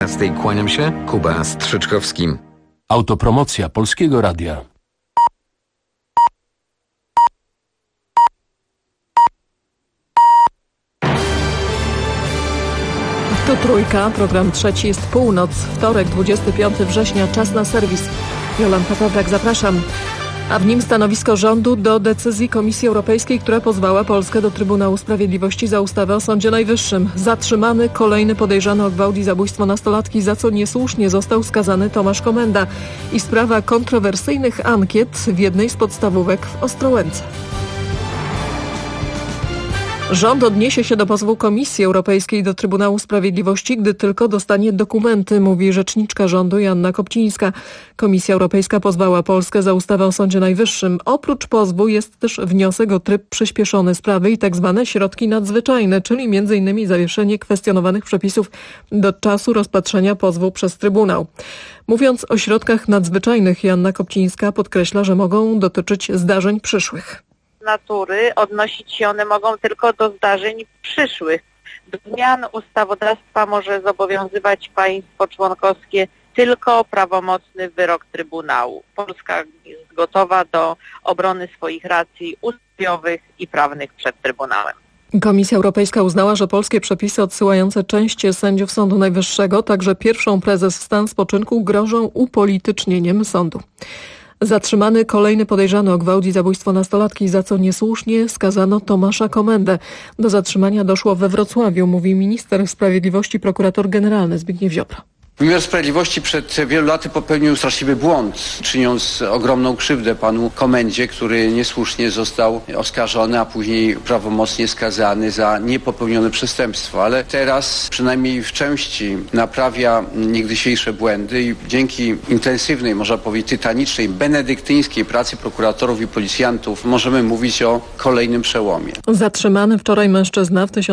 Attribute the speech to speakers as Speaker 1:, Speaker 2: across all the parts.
Speaker 1: Z tej kłaniam się, Kuba Strzyczkowski.
Speaker 2: Autopromocja Polskiego Radia.
Speaker 3: To Trójka, program trzeci jest północ, wtorek, 25 września, czas na serwis. Jolanta Pawlak, zapraszam. A w nim stanowisko rządu do decyzji Komisji Europejskiej, która pozwała Polskę do Trybunału Sprawiedliwości za ustawę o Sądzie Najwyższym. Zatrzymany kolejny podejrzany o gwałt i zabójstwo nastolatki, za co niesłusznie został skazany Tomasz Komenda. I sprawa kontrowersyjnych ankiet w jednej z podstawówek w Ostrołęce. Rząd odniesie się do pozwu Komisji Europejskiej do Trybunału Sprawiedliwości, gdy tylko dostanie dokumenty, mówi rzeczniczka rządu Joanna Kopcińska. Komisja Europejska pozwała Polskę za ustawę o Sądzie Najwyższym. Oprócz pozwu jest też wniosek o tryb przyspieszony sprawy i tzw. środki nadzwyczajne, czyli m.in. zawieszenie kwestionowanych przepisów do czasu rozpatrzenia pozwu przez Trybunał. Mówiąc o środkach nadzwyczajnych, Joanna Kopcińska podkreśla, że mogą dotyczyć zdarzeń przyszłych.
Speaker 4: Natury odnosić się one mogą tylko do zdarzeń przyszłych. Do zmian ustawodawstwa może zobowiązywać państwo członkowskie tylko prawomocny wyrok Trybunału. Polska jest gotowa do obrony swoich racji ustrojowych i prawnych przed Trybunałem.
Speaker 3: Komisja Europejska uznała, że polskie przepisy odsyłające część sędziów Sądu Najwyższego, także pierwszą prezes w stan spoczynku, grożą upolitycznieniem sądu. Zatrzymany kolejny podejrzany o gwałt i zabójstwo nastolatki, za co niesłusznie skazano Tomasza Komendę. Do zatrzymania doszło we Wrocławiu, mówi minister sprawiedliwości, prokurator generalny Zbigniew Ziobro.
Speaker 5: Wymiar Sprawiedliwości przed wielu laty popełnił straszliwy błąd, czyniąc ogromną krzywdę panu Komendzie, który niesłusznie został oskarżony, a później prawomocnie skazany za niepopełnione przestępstwo. Ale teraz przynajmniej w części naprawia niegdysiejsze błędy i dzięki intensywnej, można powiedzieć tytanicznej, benedyktyńskiej pracy prokuratorów i policjantów możemy mówić o kolejnym przełomie.
Speaker 3: Zatrzymany wczoraj mężczyzna w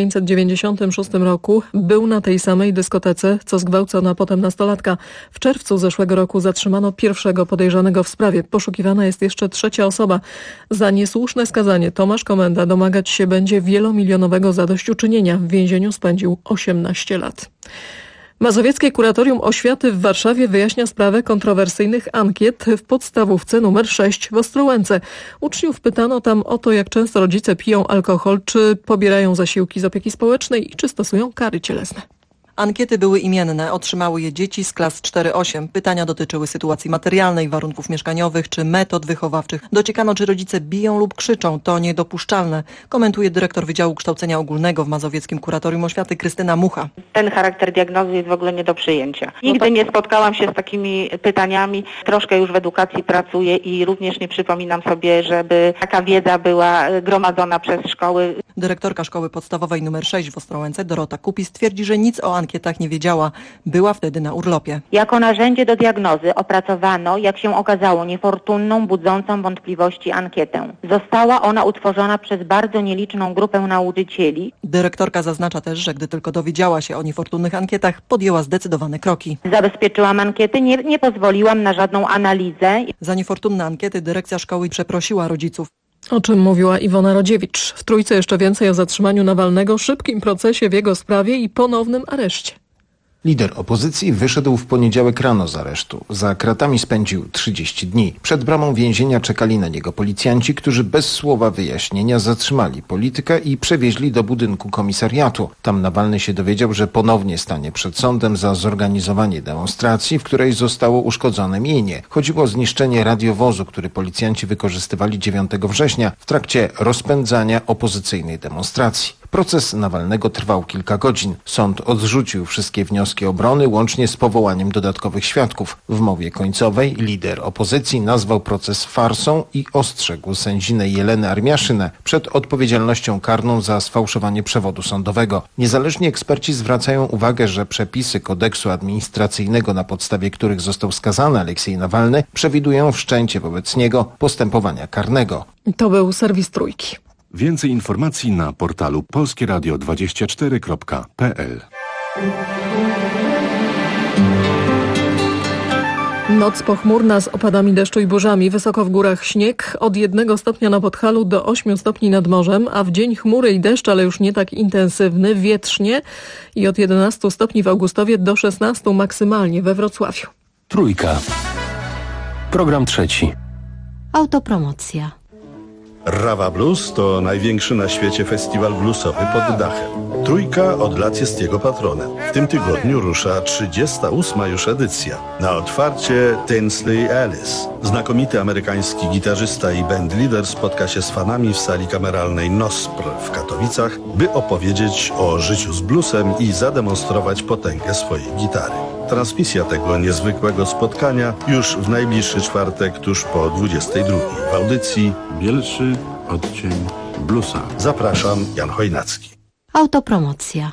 Speaker 3: 1996 roku był na tej samej dyskotece, co zgwałcona potem nastolatka. W czerwcu zeszłego roku zatrzymano pierwszego podejrzanego w sprawie. Poszukiwana jest jeszcze trzecia osoba. Za niesłuszne skazanie Tomasz Komenda domagać się będzie wielomilionowego zadośćuczynienia. W więzieniu spędził 18 lat. Mazowieckie Kuratorium Oświaty w Warszawie wyjaśnia sprawę kontrowersyjnych ankiet w podstawówce nr 6 w Ostrołęce. Uczniów pytano tam o to, jak często rodzice piją alkohol, czy pobierają zasiłki z opieki społecznej i czy stosują kary cielesne.
Speaker 6: Ankiety były imienne, otrzymały je dzieci z klas 4-8. Pytania dotyczyły sytuacji materialnej, warunków mieszkaniowych czy metod wychowawczych. Dociekano, czy rodzice biją lub krzyczą. To niedopuszczalne, komentuje dyrektor Wydziału Kształcenia Ogólnego w Mazowieckim Kuratorium Oświaty Krystyna Mucha.
Speaker 7: Ten charakter diagnozy jest w ogóle nie do przyjęcia. Nigdy nie spotkałam się z takimi pytaniami. Troszkę już w edukacji pracuję i również nie przypominam sobie, żeby taka wiedza była gromadzona przez szkoły.
Speaker 6: Dyrektorka Szkoły Podstawowej nr 6 w Ostrołęce, Dorota Kupis, twierdzi, że nic o ankietach nie wiedziała. Była wtedy na urlopie.
Speaker 7: Jako narzędzie do diagnozy opracowano, jak się okazało, niefortunną, budzącą wątpliwości ankietę. Została ona utworzona przez bardzo nieliczną grupę nauczycieli.
Speaker 6: Dyrektorka zaznacza też, że gdy tylko dowiedziała się o niefortunnych ankietach, podjęła zdecydowane kroki.
Speaker 7: Zabezpieczyłam ankiety, nie pozwoliłam na żadną analizę.
Speaker 6: Za niefortunne ankiety dyrekcja szkoły przeprosiła rodziców.
Speaker 3: O czym mówiła Iwona Rodziewicz. W Trójce jeszcze więcej o zatrzymaniu Nawalnego, szybkim procesie w jego sprawie i ponownym areszcie.
Speaker 8: Lider opozycji wyszedł w poniedziałek rano z aresztu. Za kratami spędził 30 dni. Przed bramą więzienia czekali na niego policjanci, którzy bez słowa wyjaśnienia zatrzymali polityka i przewieźli do budynku komisariatu. Tam Nawalny się dowiedział, że ponownie stanie przed sądem za zorganizowanie demonstracji, w której zostało uszkodzone mienie. Chodziło o zniszczenie radiowozu, który policjanci wykorzystywali 9 września w trakcie rozpędzania opozycyjnej demonstracji. Proces Nawalnego trwał kilka godzin. Sąd odrzucił wszystkie wnioski obrony, łącznie z powołaniem dodatkowych świadków. W mowie końcowej lider opozycji nazwał proces farsą i ostrzegł sędzinę Jelenę Armiaszynę przed odpowiedzialnością karną za sfałszowanie przewodu sądowego. Niezależni eksperci zwracają uwagę, że przepisy kodeksu administracyjnego, na podstawie których został skazany Aleksiej Nawalny, przewidują wszczęcie wobec niego postępowania karnego.
Speaker 3: To był serwis Trójki.
Speaker 2: Więcej informacji na portalu polskieradio24.pl.
Speaker 3: Noc pochmurna z opadami deszczu i burzami. Wysoko w górach śnieg. Od 1 stopnia na Podhalu do 8 stopni nad morzem, a w dzień chmury i deszcz, ale już nie tak intensywny, wietrznie i od 11 stopni w Augustowie do 16 maksymalnie we Wrocławiu.
Speaker 2: Trójka. Program trzeci.
Speaker 9: Autopromocja.
Speaker 10: Rawa Blues to największy na świecie festiwal bluesowy pod dachem. Trójka od lat jest jego patronem. W tym tygodniu rusza 38. już edycja. Na otwarcie Tinsley Ellis. Znakomity amerykański gitarzysta i bandleader spotka się z fanami w sali kameralnej NOSPR w Katowicach, by opowiedzieć o życiu z bluesem i zademonstrować potęgę swojej gitary. Transmisja tego niezwykłego spotkania już w najbliższy czwartek tuż po 22. w audycji
Speaker 11: Bielszy odcień bluesa.
Speaker 10: Zapraszam, Jan Chojnacki.
Speaker 9: Autopromocja.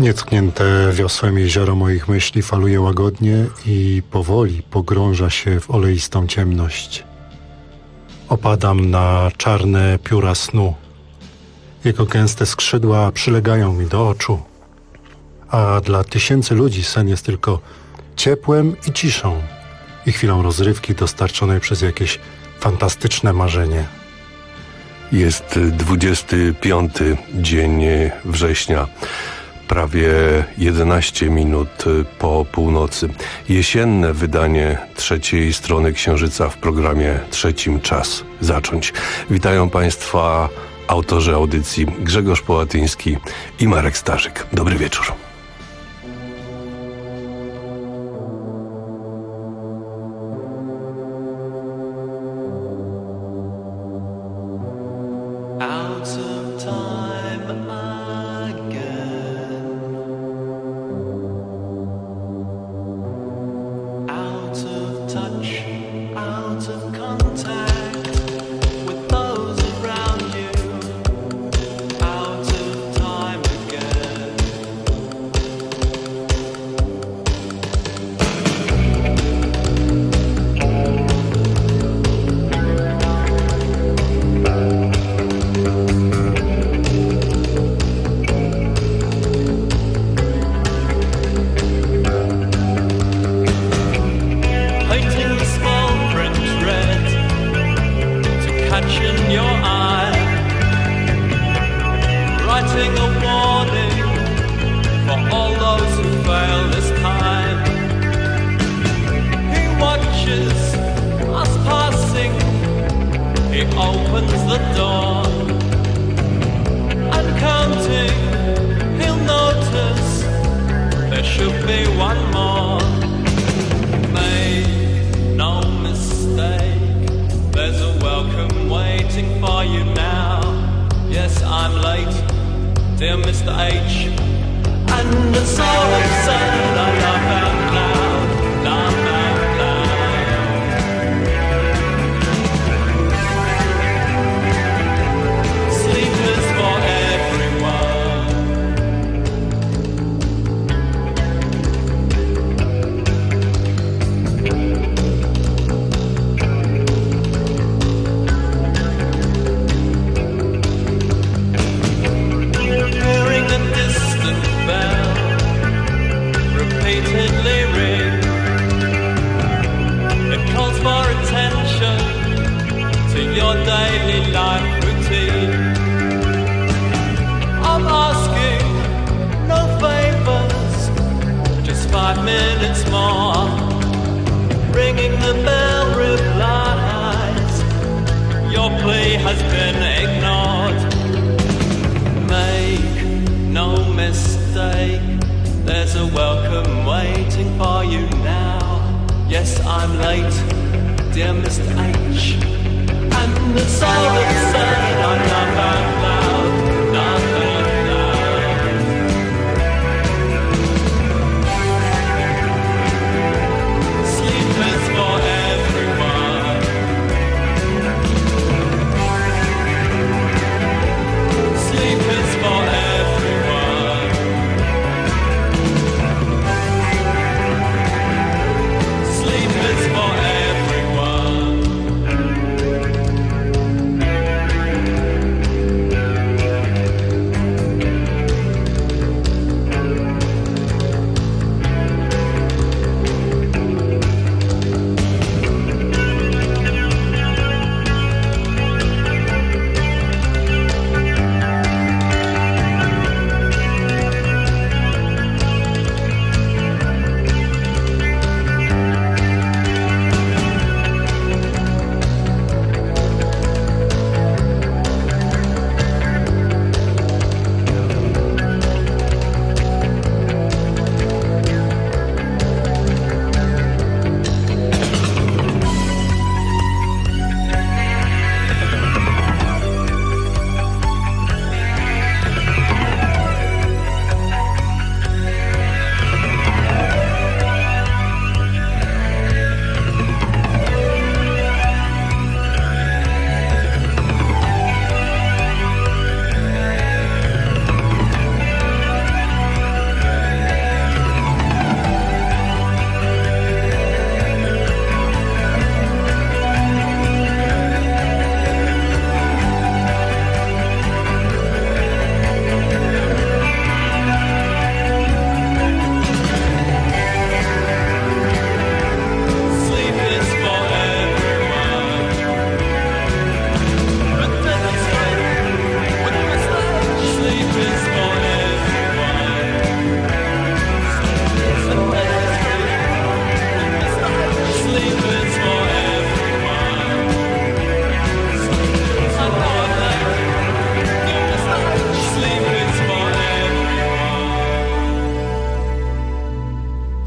Speaker 12: Nietknięte wiosłem jezioro moich myśli faluje łagodnie i powoli pogrąża się w oleistą ciemność. Opadam na czarne pióra snu. Jego gęste skrzydła przylegają mi do oczu, a dla tysięcy ludzi sen jest tylko ciepłem i ciszą i chwilą rozrywki dostarczonej przez jakieś fantastyczne marzenie.
Speaker 13: Jest 25 dzień września, prawie 11 minut po północy. Jesienne wydanie trzeciej strony Księżyca w programie trzecim Czas zacząć. Witają Państwa autorzy audycji Grzegorz Połatyński i Marek Starzyk. Dobry wieczór.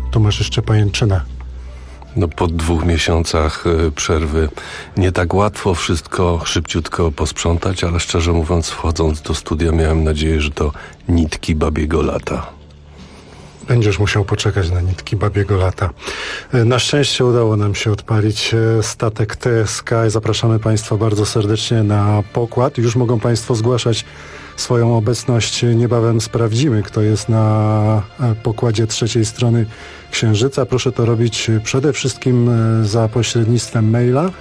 Speaker 12: tu masz jeszcze pajęczynę.
Speaker 13: No po 2 miesiącach przerwy nie tak łatwo wszystko szybciutko posprzątać, ale szczerze mówiąc, wchodząc do studia miałem nadzieję, że to nitki babiego lata.
Speaker 12: Będziesz musiał poczekać na nitki babiego lata. Na szczęście udało nam się odpalić statek TSK. Zapraszamy Państwa bardzo serdecznie na pokład. Już mogą Państwo zgłaszać swoją obecność. Niebawem sprawdzimy, kto jest na pokładzie trzeciej strony Księżyca. Proszę to robić przede wszystkim za pośrednictwem maila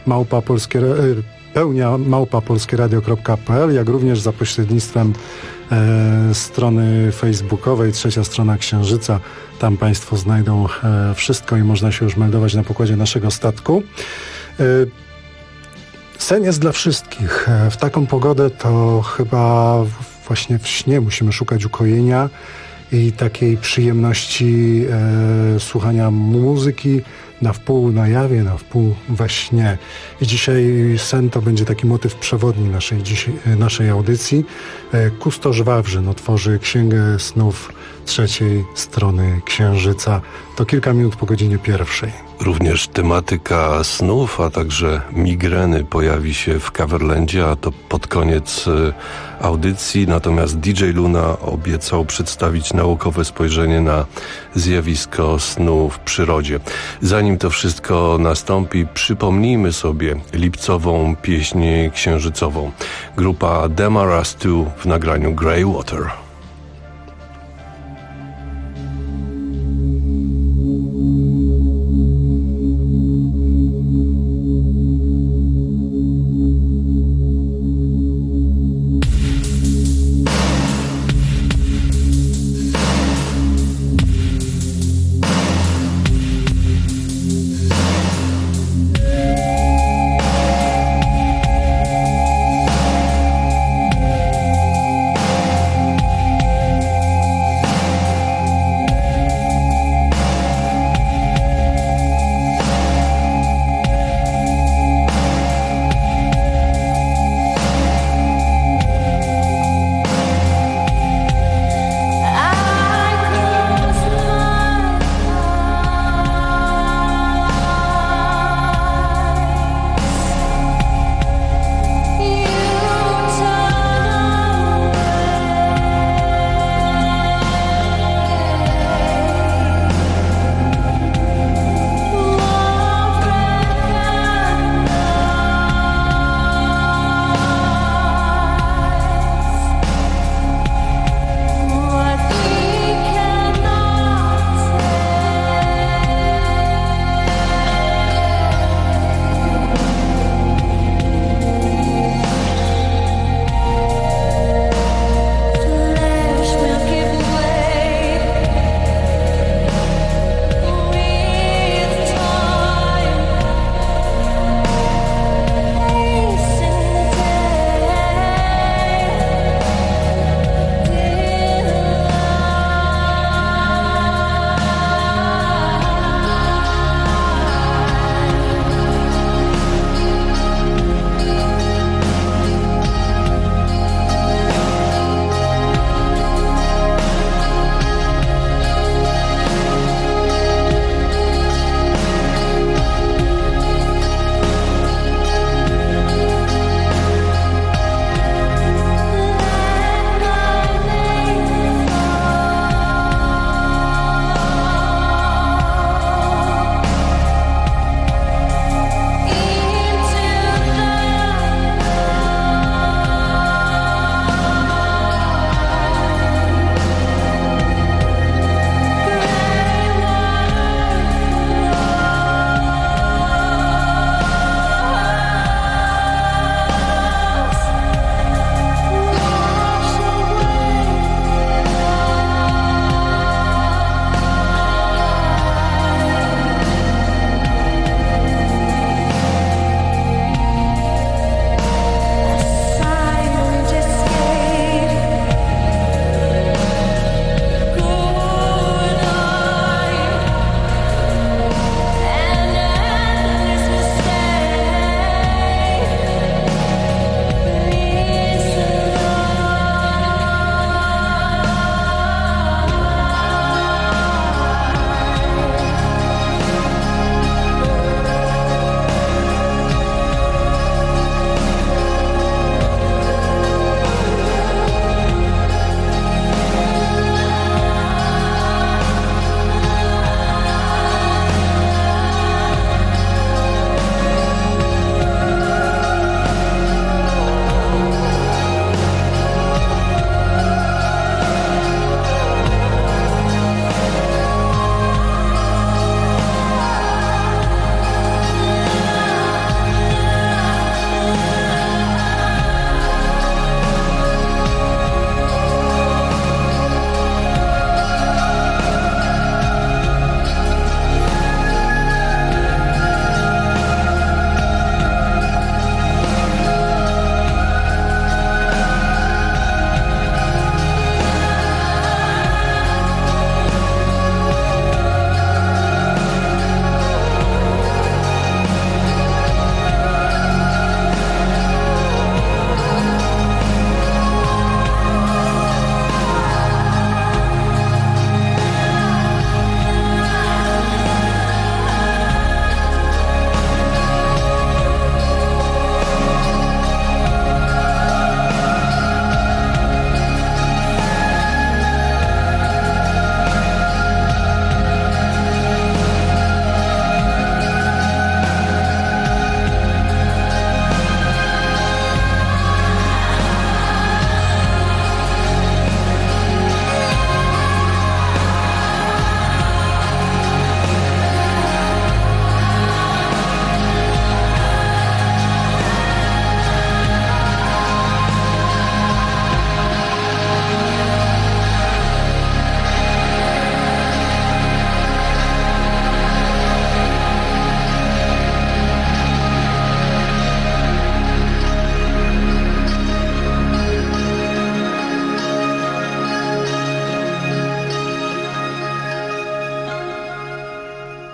Speaker 12: pełnia@polskieradio.pl, jak również za pośrednictwem strony facebookowej Trzecia Strona Księżyca. Tam Państwo znajdą wszystko i można się już meldować na pokładzie naszego statku. Sen jest dla wszystkich. W taką pogodę to chyba właśnie w śnie musimy szukać ukojenia i takiej przyjemności słuchania muzyki na wpół na jawie, na wpół we śnie. I dzisiaj sen to będzie taki motyw przewodni naszej audycji. Kustosz Wawrzyn otworzy Księgę Snów Trzeciej Strony Księżyca. To kilka minut po godzinie 1.
Speaker 13: Również tematyka snów, a także migreny pojawi się w Coverlandzie, a to pod koniec audycji. Natomiast DJ Luna obiecał przedstawić naukowe spojrzenie na zjawisko snu w przyrodzie. Zanim to wszystko nastąpi, przypomnijmy sobie lipcową pieśń księżycową. Grupa Demara Stu w nagraniu Grey Water.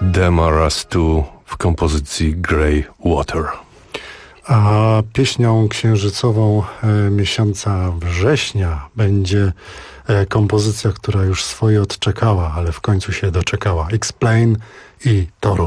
Speaker 13: Demara Stu w kompozycji Grey Water.
Speaker 12: A pieśnią księżycową miesiąca września będzie kompozycja, która już swoje odczekała, ale w końcu się doczekała. Explain i Torul.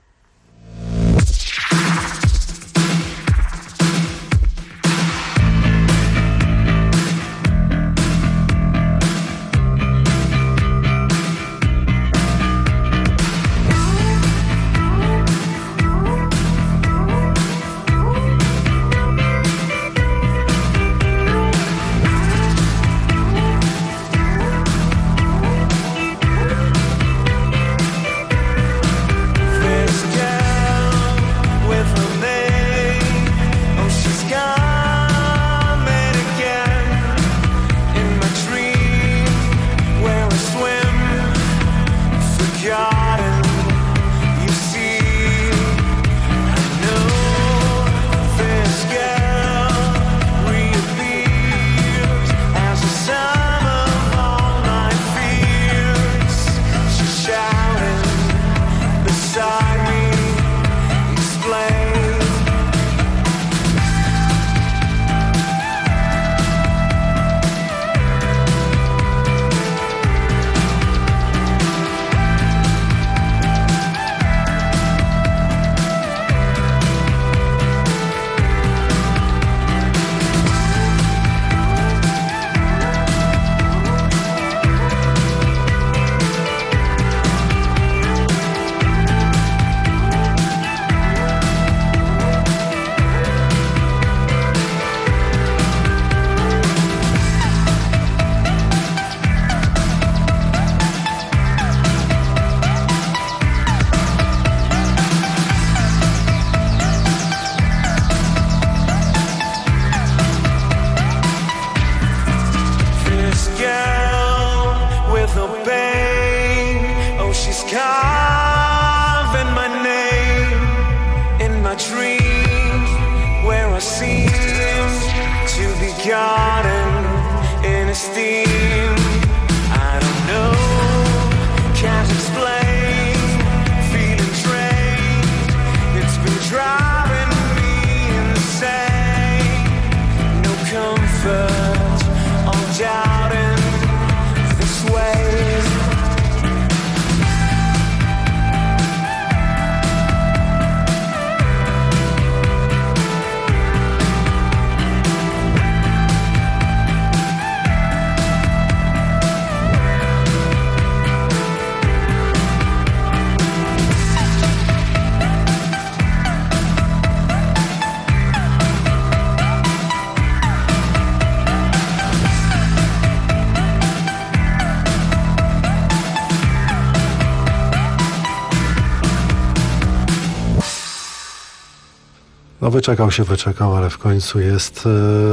Speaker 12: No wyczekał, ale w końcu jest.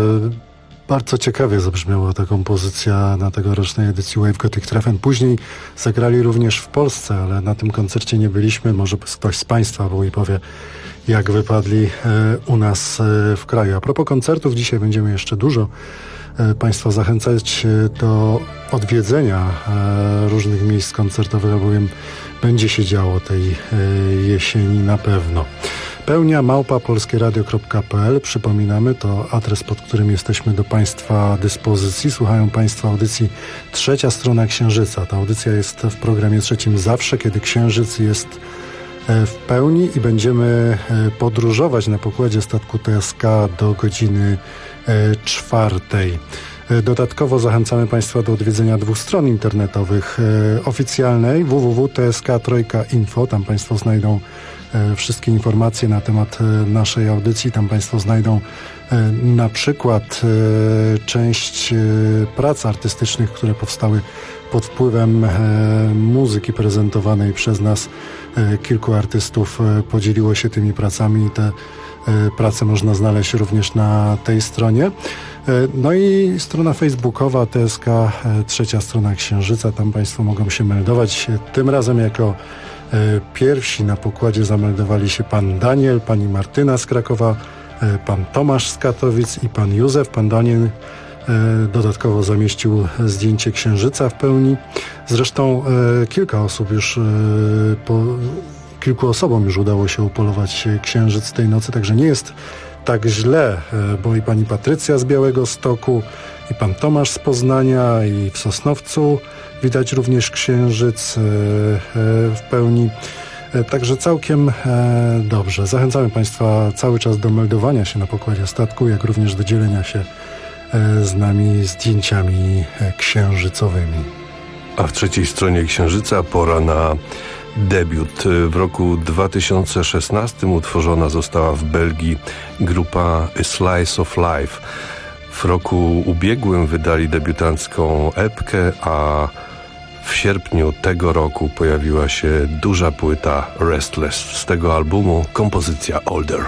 Speaker 12: Bardzo ciekawie zabrzmiała ta kompozycja na tegorocznej edycji Wave Gothic Treffen. Później zagrali również w Polsce, ale na tym koncercie nie byliśmy. Może ktoś z Państwa był i powie, jak wypadli u nas w kraju. A propos koncertów, dzisiaj będziemy jeszcze dużo Państwa zachęcać do odwiedzenia różnych miejsc koncertowych, albowiem będzie się działo tej jesieni na pewno. pełnia@polskieradio.pl. Przypominamy, to adres, pod którym jesteśmy do Państwa dyspozycji. Słuchają Państwo audycji Trzecia Strona Księżyca. Ta audycja jest w programie trzecim zawsze, kiedy Księżyc jest w pełni i będziemy podróżować na pokładzie statku TSK do godziny 4. Dodatkowo zachęcamy Państwa do odwiedzenia 2 stron internetowych oficjalnej www.tsk3.info. Tam Państwo znajdą wszystkie informacje na temat naszej audycji. Tam Państwo znajdą na przykład część prac artystycznych, które powstały pod wpływem muzyki prezentowanej przez nas. Kilku artystów podzieliło się tymi pracami i te prace można znaleźć również na tej stronie. No i strona facebookowa TSK Trzecia Strona Księżyca. Tam Państwo mogą się meldować. Tym razem jako pierwsi na pokładzie zameldowali się pan Daniel, pani Martyna z Krakowa, pan Tomasz z Katowic i pan Józef. Pan Daniel Dodatkowo zamieścił zdjęcie księżyca w pełni. Zresztą kilku osobom już udało się upolować księżyc tej nocy, także nie jest tak źle, bo i pani Patrycja z Białegostoku, i pan Tomasz z Poznania, i w Sosnowcu widać również księżyc w pełni. Także całkiem dobrze. Zachęcamy Państwa cały czas do meldowania się na pokładzie statku, jak również do dzielenia się z nami zdjęciami księżycowymi.
Speaker 13: A w trzeciej stronie Księżyca pora na debiut. W roku 2016 utworzona została w Belgii grupa A Slice of Life. W roku ubiegłym wydali debiutancką epkę, a w sierpniu tego roku pojawiła się duża płyta Restless. Z tego albumu kompozycja Older.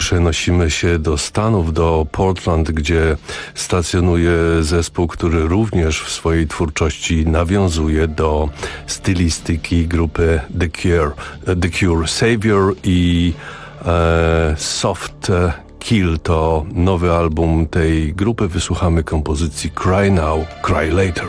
Speaker 13: przenosimy się do Stanów, do Portland, gdzie stacjonuje zespół, który również w swojej twórczości nawiązuje do stylistyki grupy The Cure. Savior i Soft Kill to nowy album tej grupy. Wysłuchamy kompozycji Cry Now, Cry Later.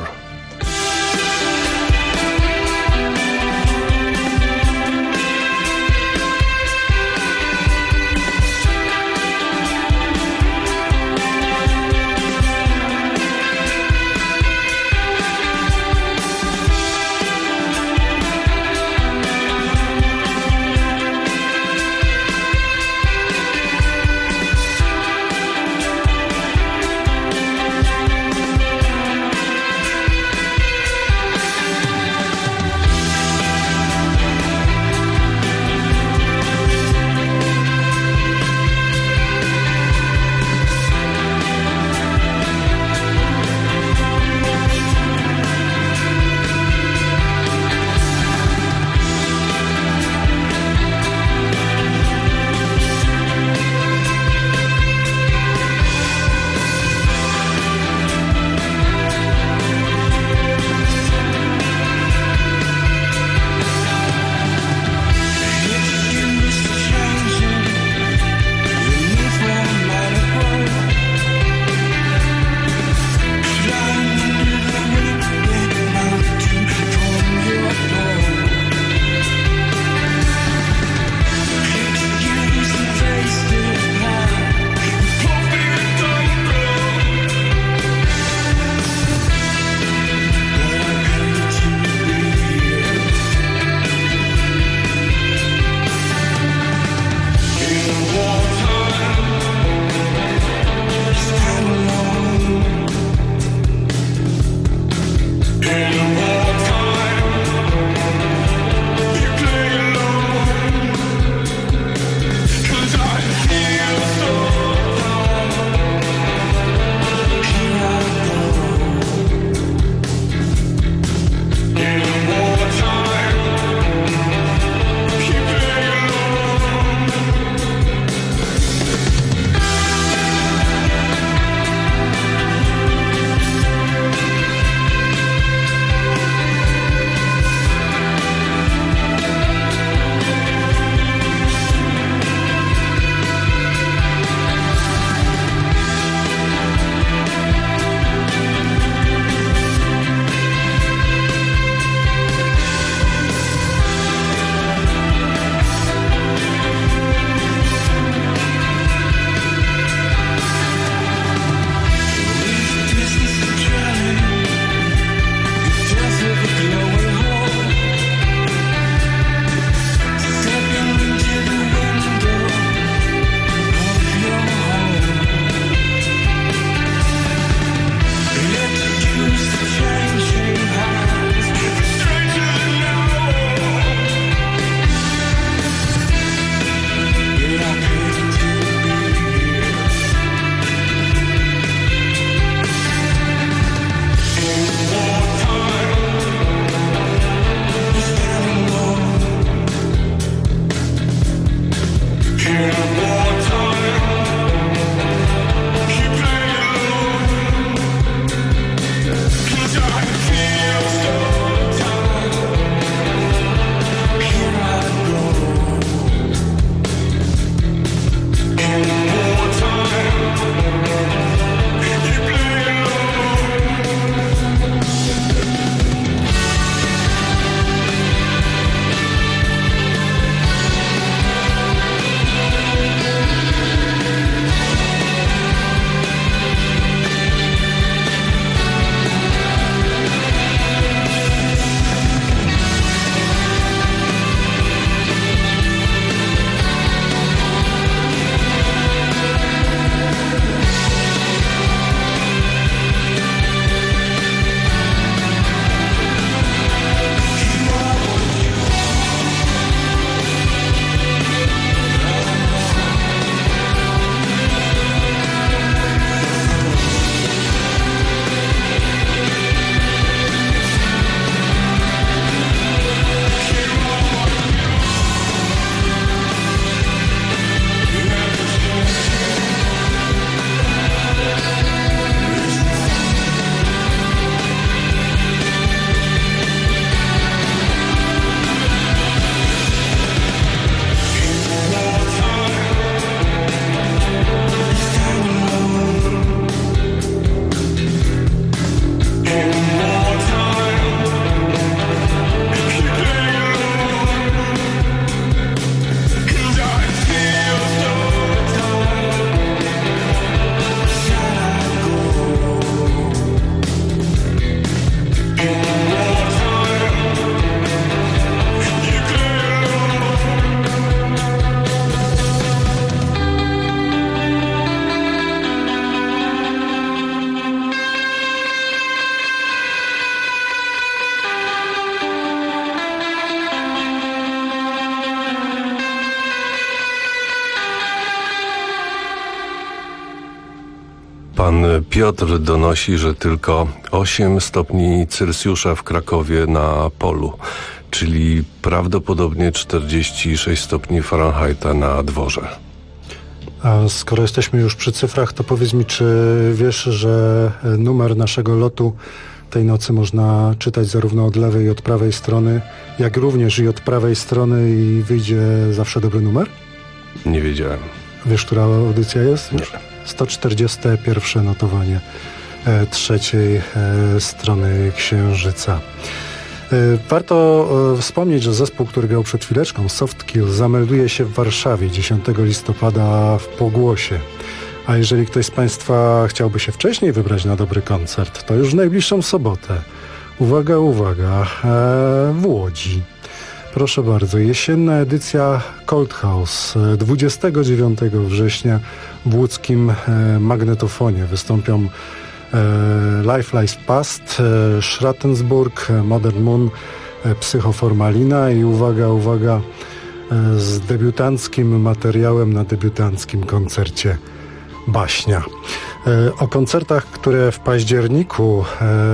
Speaker 13: Pan Piotr donosi, że tylko 8 stopni Celsjusza w Krakowie na polu, czyli prawdopodobnie 46 stopni Fahrenheita na dworze.
Speaker 12: A skoro jesteśmy już przy cyfrach, to powiedz mi, czy wiesz, że numer naszego lotu tej nocy można czytać zarówno od lewej i od prawej strony, jak również i od prawej strony i wyjdzie zawsze dobry numer?
Speaker 13: Nie wiedziałem.
Speaker 12: Wiesz, która audycja jest?
Speaker 13: Nie.
Speaker 12: 141 notowanie trzeciej strony Księżyca. Warto wspomnieć, że zespół, który grał przed chwileczką, Softkill, zamelduje się w Warszawie 10 listopada w Pogłosie. A jeżeli ktoś z Państwa chciałby się wcześniej wybrać na dobry koncert, to już w najbliższą sobotę. Uwaga, uwaga, w Łodzi. Proszę bardzo, jesienna edycja Cold House. 29 września w łódzkim Magnetofonie wystąpią Life Lies Past, Schrattensburg, Modern Moon, Psychoformalina i uwaga, uwaga, z debiutanckim materiałem na debiutanckim koncercie Baśnia. O koncertach, które w październiku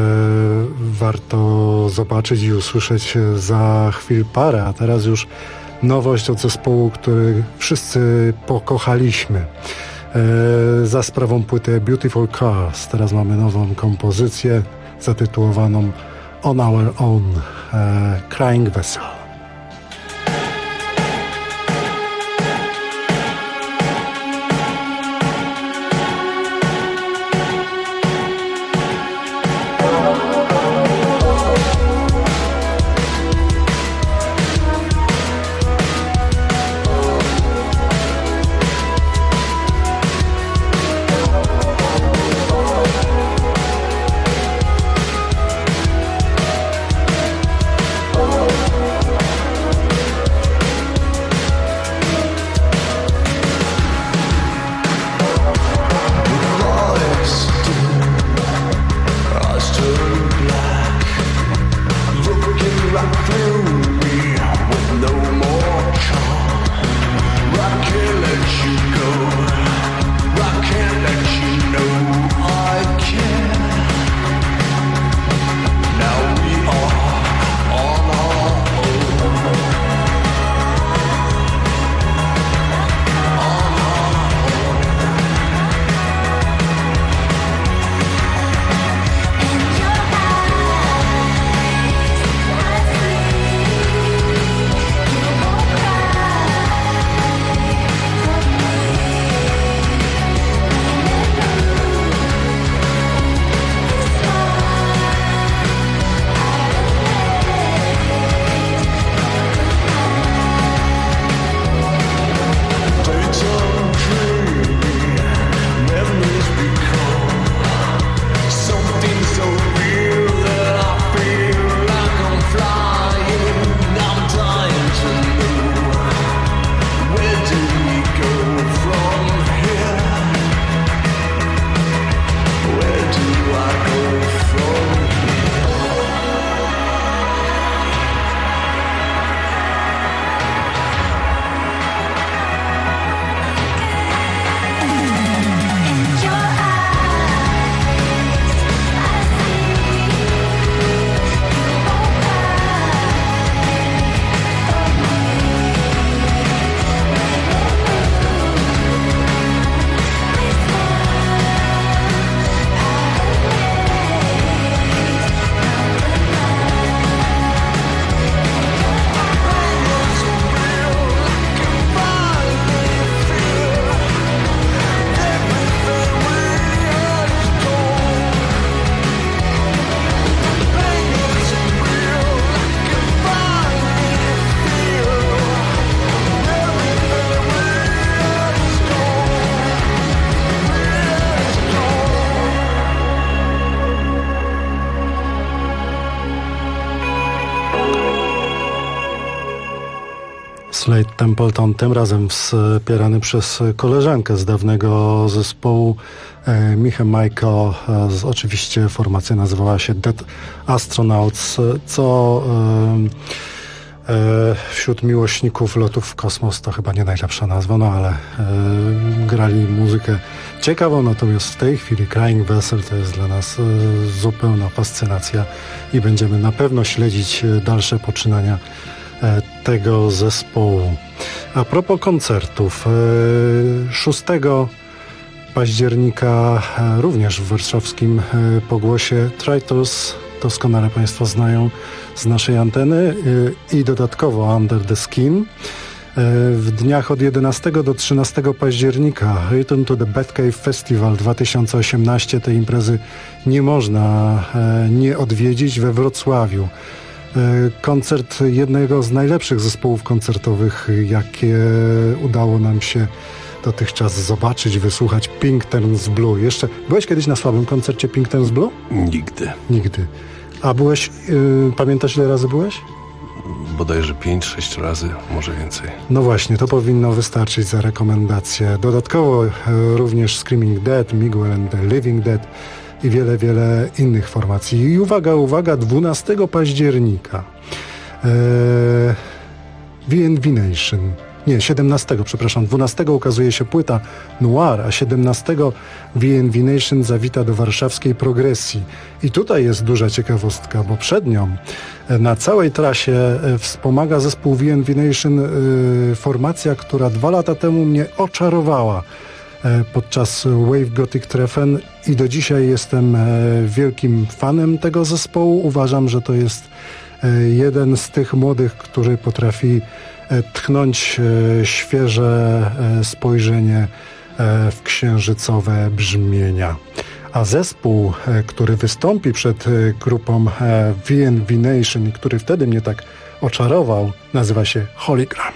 Speaker 12: warto zobaczyć i usłyszeć za chwil parę, a teraz już nowość od zespołu, który wszyscy pokochaliśmy. Za sprawą płyty Beautiful Cars. Teraz mamy nową kompozycję zatytułowaną On Our Own, Crying Vessel. Slade Templeton, tym razem wspierany przez koleżankę z dawnego zespołu Michę Majko. Oczywiście formacja nazywała się Dead Astronauts, co Wśród miłośników lotów w kosmos to chyba nie najlepsza nazwa, no ale grali muzykę ciekawą, natomiast w tej chwili Crying Vessel to jest dla nas zupełna fascynacja i będziemy na pewno śledzić dalsze poczynania tego zespołu. A propos koncertów, 6 października również w warszawskim Pogłosie Traitors, doskonale Państwo znają z naszej anteny, i dodatkowo Under the Skin. W dniach od 11 do 13 października Return to the Batcave Festival 2018. Tej imprezy nie można nie odwiedzić we Wrocławiu. Koncert jednego z najlepszych zespołów koncertowych, jakie udało nam się dotychczas zobaczyć, wysłuchać, Pink Turns Blue. Jeszcze byłeś kiedyś na słabym koncercie Pink Turns Blue? Nigdy. A byłeś, pamiętasz ile razy byłeś?
Speaker 13: Bodajże 5-6 razy, może więcej.
Speaker 12: No właśnie, to powinno wystarczyć za rekomendację. Dodatkowo również Screaming Dead, Miguel and the Living Dead i wiele, wiele innych formacji. I uwaga, 12 października VNV Nation. Nie, 17, przepraszam. 12 ukazuje się płyta Noir, a 17 VNV Nation zawita do warszawskiej Progresji. I tutaj jest duża ciekawostka, bo przed nią na całej trasie wspomaga zespół VNV Nation formacja, która 2 lata temu mnie oczarowała podczas Wave Gothic Treffen i do dzisiaj jestem wielkim fanem tego zespołu. Uważam, że to jest jeden z tych młodych, który potrafi tchnąć świeże spojrzenie w księżycowe brzmienia. A zespół, który wystąpi przed grupą VNV Nation, który wtedy mnie tak oczarował, nazywa się Hologram.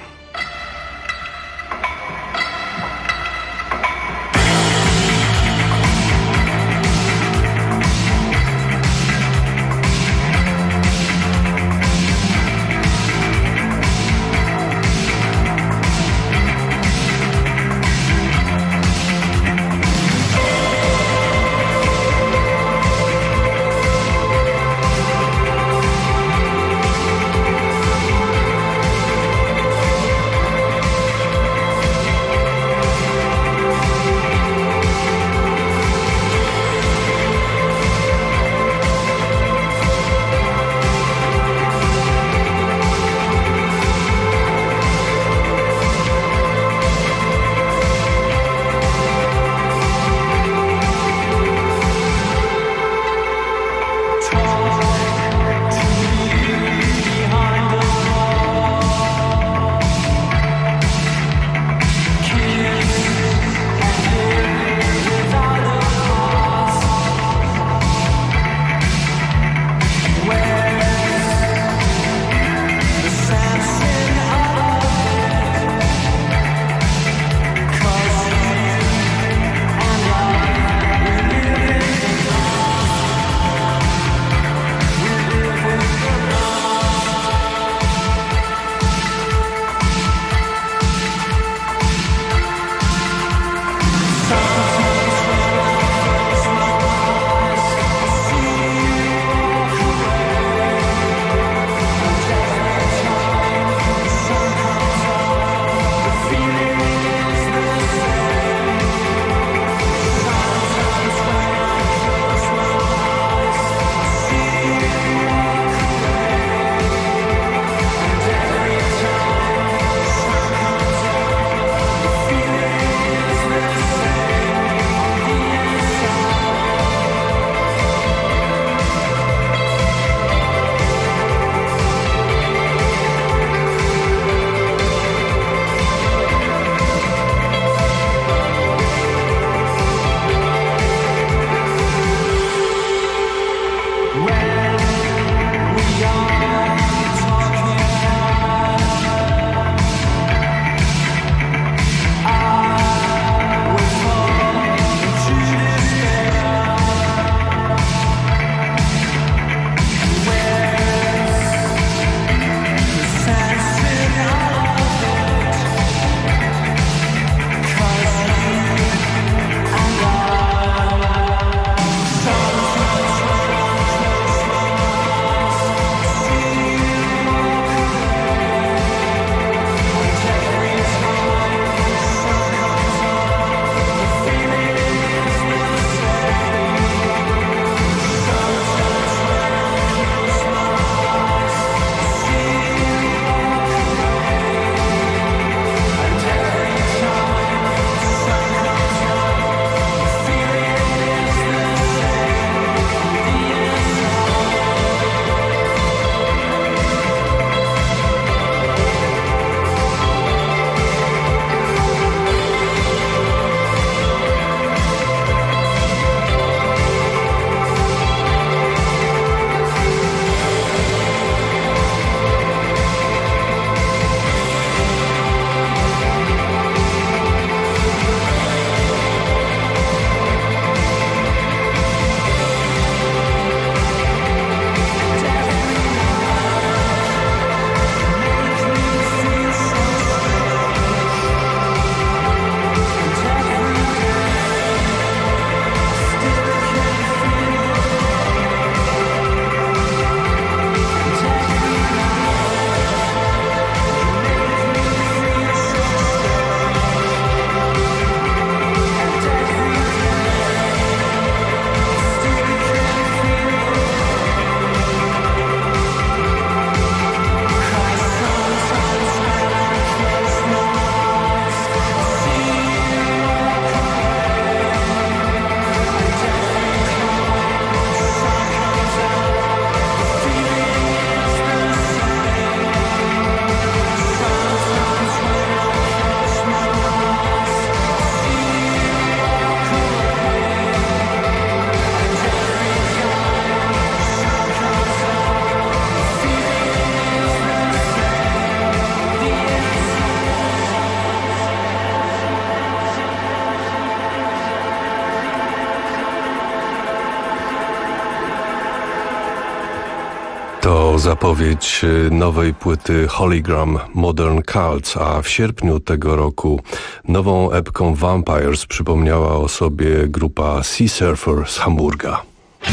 Speaker 13: To zapowiedź nowej płyty Hologram Modern Cults, a w sierpniu tego roku nową epką Vampires przypomniała o sobie grupa Sea Surfer z Hamburga.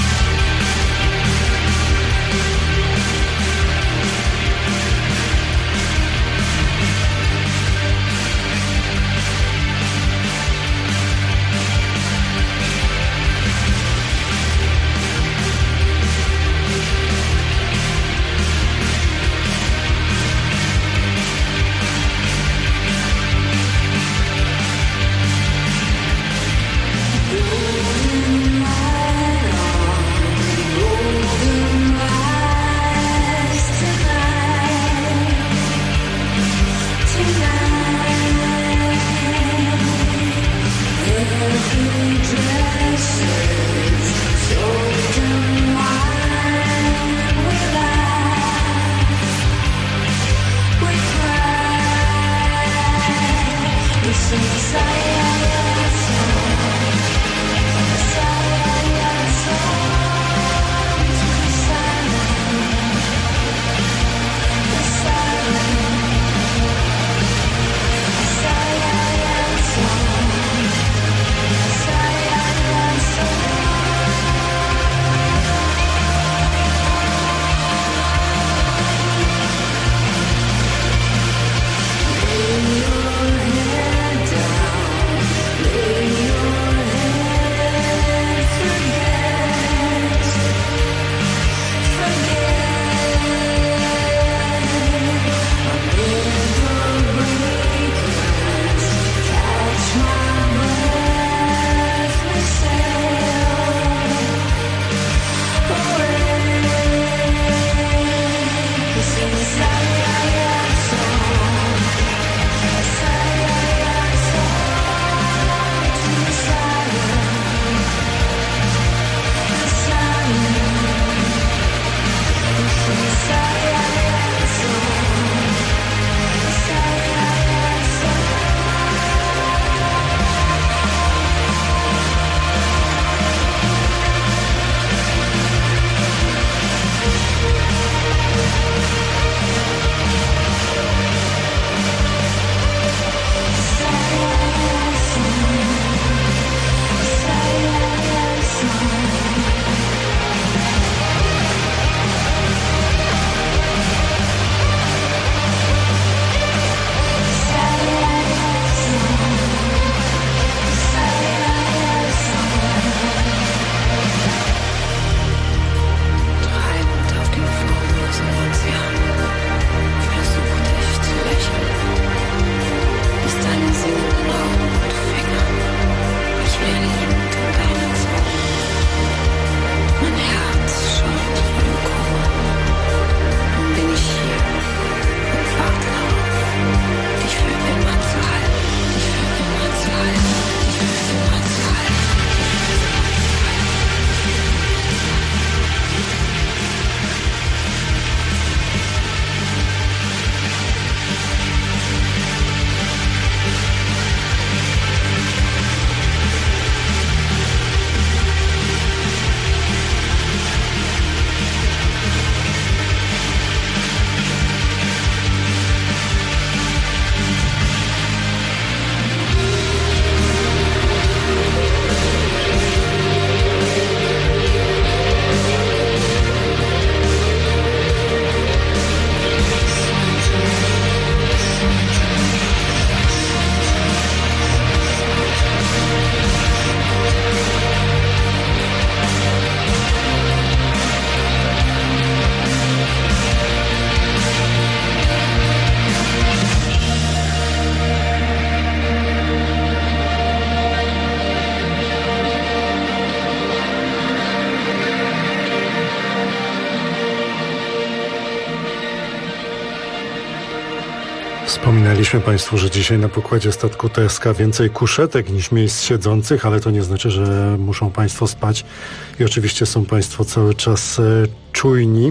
Speaker 12: Wspominaliśmy Państwu, że dzisiaj na pokładzie statku TSK więcej kuszetek niż miejsc siedzących, ale to nie znaczy, że muszą Państwo spać i oczywiście są Państwo cały czas czujni.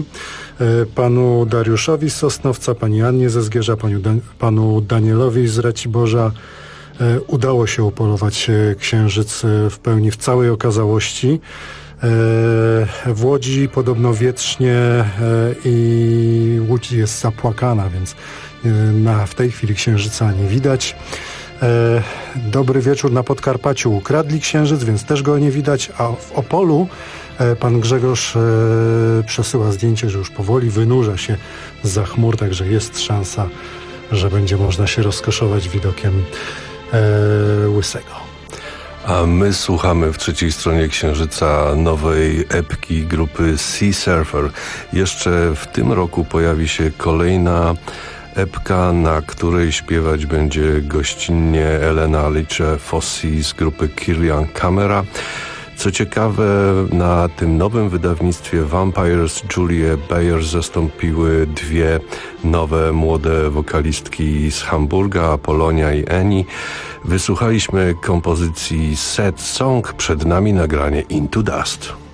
Speaker 12: Panu Dariuszowi z Sosnowca, pani Annie ze Zgierza, panu Danielowi z Raciborza udało się upolować księżyc w pełni, w całej okazałości. W Łodzi podobno wietrznie i Łódź jest zapłakana, więc w tej chwili księżyca nie widać. Dobry wieczór na Podkarpaciu. Ukradli księżyc, więc też go nie widać, a w Opolu pan Grzegorz przesyła zdjęcie, że już powoli wynurza się zza chmur, także jest szansa, że będzie można się rozkoszować widokiem Łysego.
Speaker 13: A my słuchamy w trzeciej stronie księżyca nowej epki grupy Sea Surfer. Jeszcze w tym roku pojawi się kolejna epka, na której śpiewać będzie gościnnie Elena Alice Fossi z grupy Kirlian Camera. Co ciekawe, na tym nowym wydawnictwie Vampires Julie Bayer zastąpiły dwie nowe młode wokalistki z Hamburga, Apolonia i Annie. Wysłuchaliśmy kompozycji Sad Song, przed nami nagranie Into Dust.